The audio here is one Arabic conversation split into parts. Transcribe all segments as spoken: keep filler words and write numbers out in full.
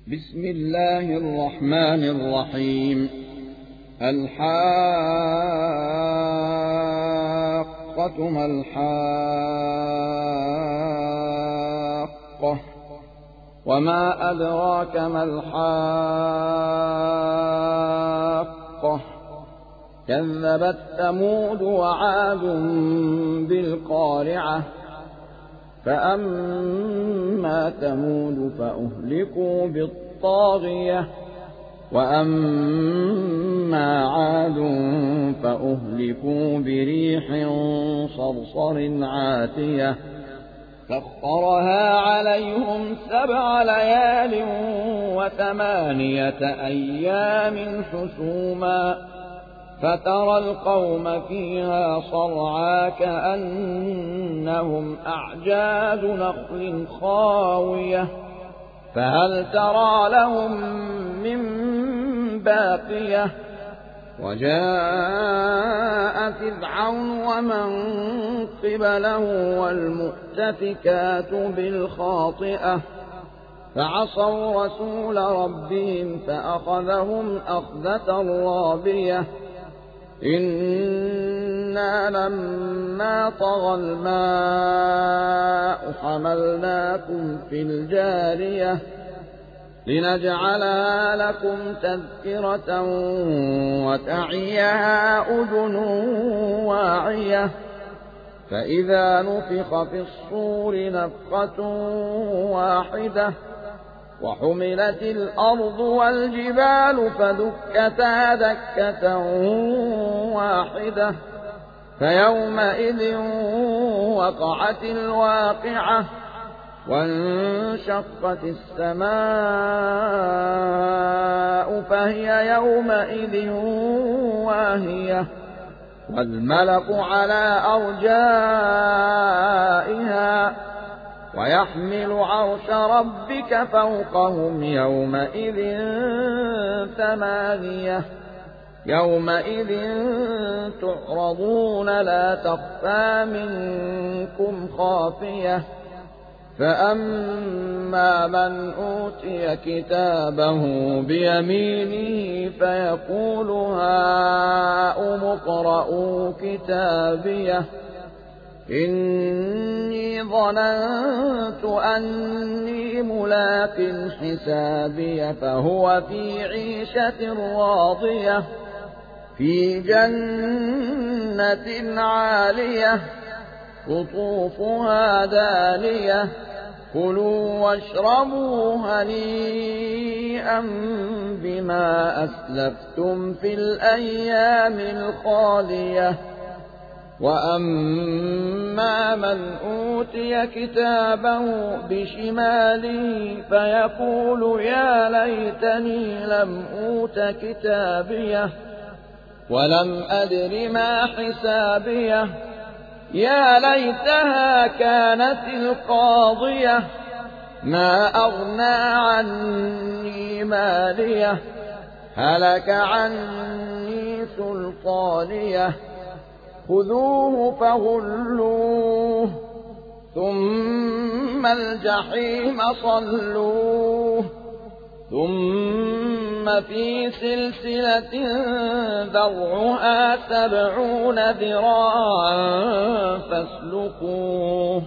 بسم الله الرحمن الرحيم. الحاقة ما الحاقة وما أدراك ما الحاقة كذبت ثمود وعاد بالقارعة فأما ثمود فأهلكوا بالطاغية وأما عاد فأهلكوا بريح صرصر عاتية سخرها عليهم سبع ليال وثمانية أيام حسوما فترى القوم فيها صرعى كأنهم أعجاز نخل خاوية فهل ترى لهم من باقية وجاء فرعون ومن قبله والمؤتفكات بالخاطئة فعصوا رسول ربهم فأخذهم أخذة رابية إنا لما طغى الماء حملناكم في الجارية لنجعلها لكم تذكرة وتعيها أذن واعية فإذا نفخ في الصور نفخة واحدة وحملت الأرض والجبال فدكتا دكة واحدة فيومئذ وقعت الواقعة وانشقت السماء فهي يومئذ واهية والملك على أرجائها ويحمل عرش ربك فوقهم يومئذ ثمانية يومئذ تعرضون لا تخفى منكم خافية فأما من أوتي كتابه بيمينه فيقول هاؤم اقرءوا كتابيه إني ظننت أني ملاق حسابي فهو في عيشة راضية في جنة عالية قطوفها دانية كلوا واشربوا هنيئا بما أسلفتم في الأيام الخالية وأما من أوتي كتابه بشماله فيقول يا ليتني لم أوت كتابيه ولم أدر ما حسابيه يا ليتها كانت القاضية ما أغنى عني ماليه هلك عني سلطانيه خذوه فغلوه ثم الجحيم صلوه ثم في سلسلة ذرعها سبعون ذراعا فاسلكوه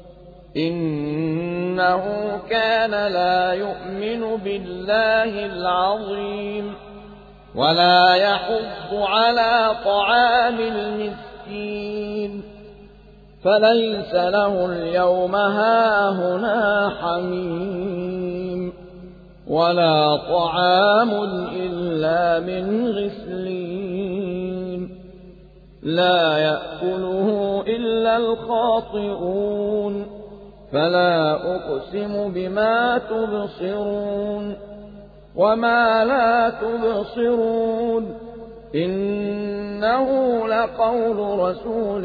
إنه كان لا يؤمن بالله العظيم ولا يحض على طعام المسكين فليس له اليوم هاهنا حميم ولا طعام إلا من غسلين لا يأكله إلا الخاطئون فلا أقسم بما تبصرون وما لا تبصرون إنه لقول رسول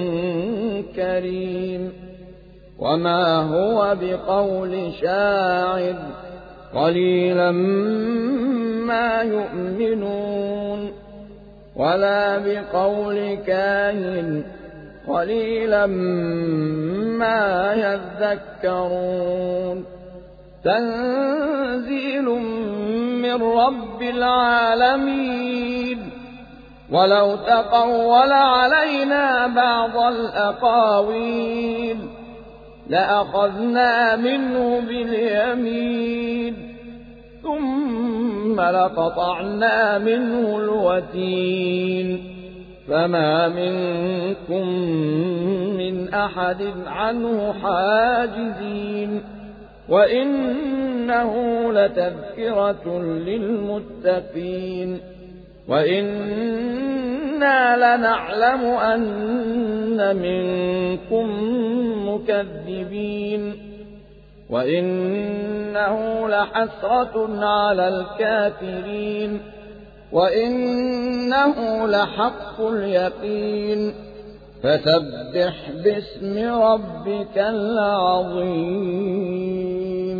كريم وما هو بقول شاعر قليلا ما يؤمنون ولا بقول كاهن قليلا ما يذكرون تنزيل من رب العالمين. ولو تقول علينا بعض الأقاويل لأخذنا منه باليمين ثم لقطعنا منه الوتين فما منكم من أحد عنه حاجزين. وإنه لتذكرة للمتقين وإنا لنعلم أن منكم مكذبين وإنه لحسرة على الكافرين وإنه لحق اليقين. فسبح باسم ربك العظيم.